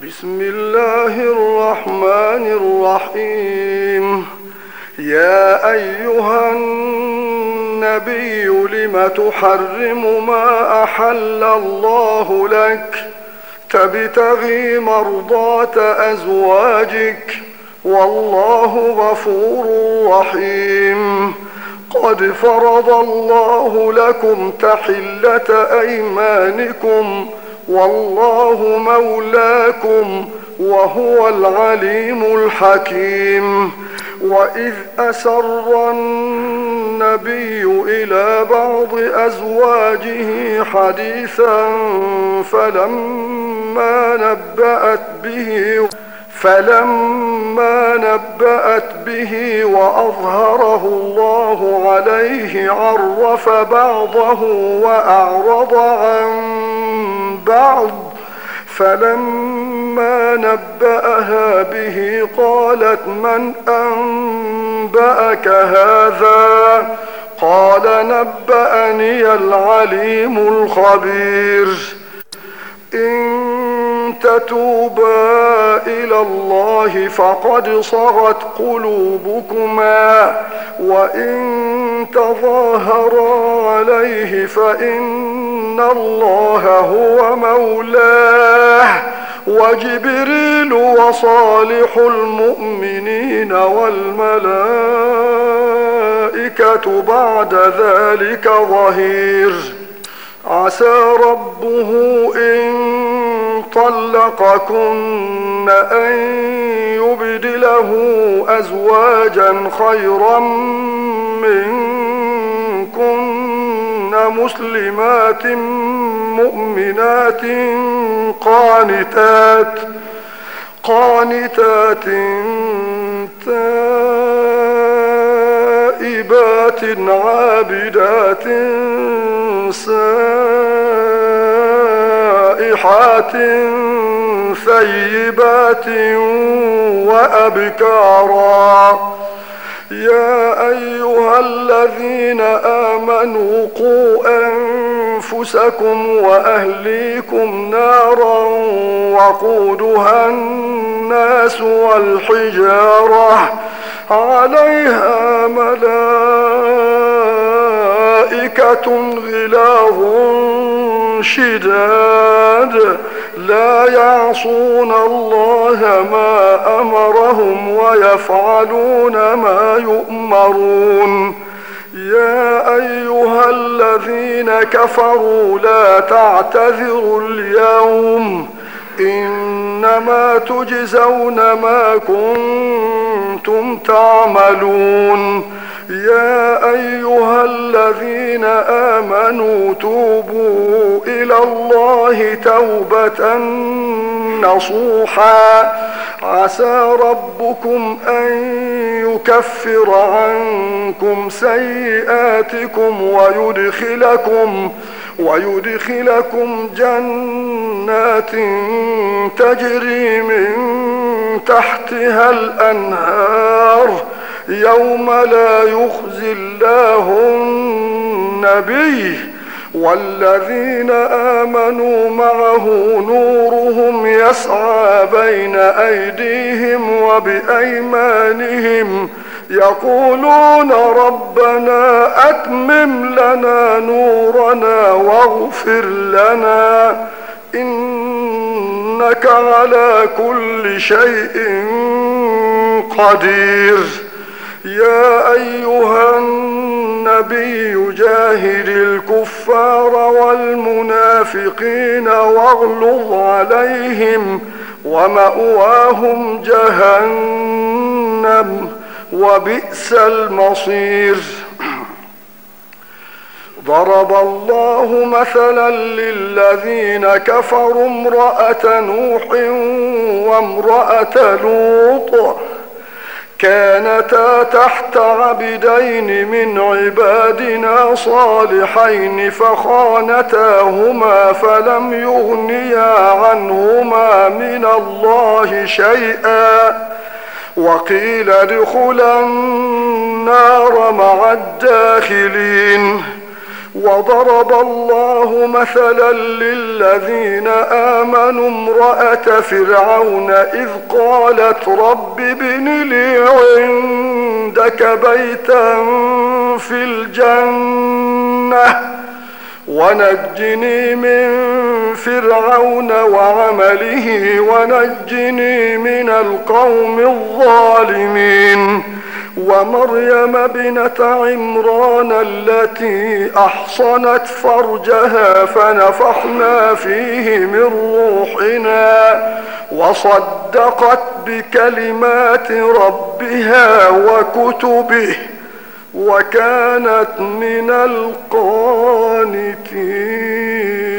بسم الله الرحمن الرحيم. يا أيها النبي لم تحرم ما أحل الله لك تبتغي مرضات أزواجك والله غفور رحيم. قد فرض الله لكم تحلة أيمانكم والله مولاكم وهو العليم الحكيم. وإذ أسر النبي إلى بعض أزواجه حديثا فلما نبأت به وأظهره الله عليه عرف بعضه وأعرض عن بعض. فلما نبأها به قالت من أنبأك هذا؟ قال نبأني العليم الخبير. إن تتوبا إلى الله فقد صغت قلوبكما وإن تظاهرا عليه فإن الله هو مولاه وجبريل وصالح المؤمنين والملائكة بعد ذلك ظهير. عسى ربه إن طلقكن أن يبدله أزواجا خيرا منكن مسلمات مؤمنات قانتات تائبات عابدات سائحات ثيبات وأبكارا. يا أيها الذين آمنوا قوا أنفسكم وأهليكم نارا وقودها الناس والحجارة عليها ملائكة غلاظ شداد لا يعصون الله ما أمرهم ويفعلون ما يؤمرون. يا أيها الذين كفروا لا تعتذروا اليوم إنما تجزون ما كنتم تعملون. يا أيها الذين آمنوا توبوا إلى الله توبة نصوحا عسى ربكم أن يكفر عنكم سيئاتكم ويدخلكم جنات تجري من تحتها الأنهار يوم لا يخزي الله النبي والذين آمنوا معه نورهم يسعى بين أيديهم وبأيمانهم يقولون ربنا أتمم لنا نورنا واغفر لنا إنك على كل شيء قدير. يا أيها النبي جاهد الكفار والمنافقين واغلظ عليهم ومأواهم جهنم وبئس المصير. ضرب الله مثلا للذين كفروا امرأة نوح وامرأة لوط كانتا تحت عبدين من عبادنا صالحين فخانتاهما فلم يغنيا عنهما من الله شيئا وقيل ادخلا النار مع الداخلين. وضرب الله مثلا للذين آمنوا امرأة فرعون إذ قالت رب ابن لي عندك بيتا في الجنة ونجني من فرعون وعمله ونجني من القوم الظالمين. ومريم ابنة عمران التي أحصنت فرجها فنفخنا فيه من روحنا وصدقت بكلمات ربها وكتبه وكانت من القانتين.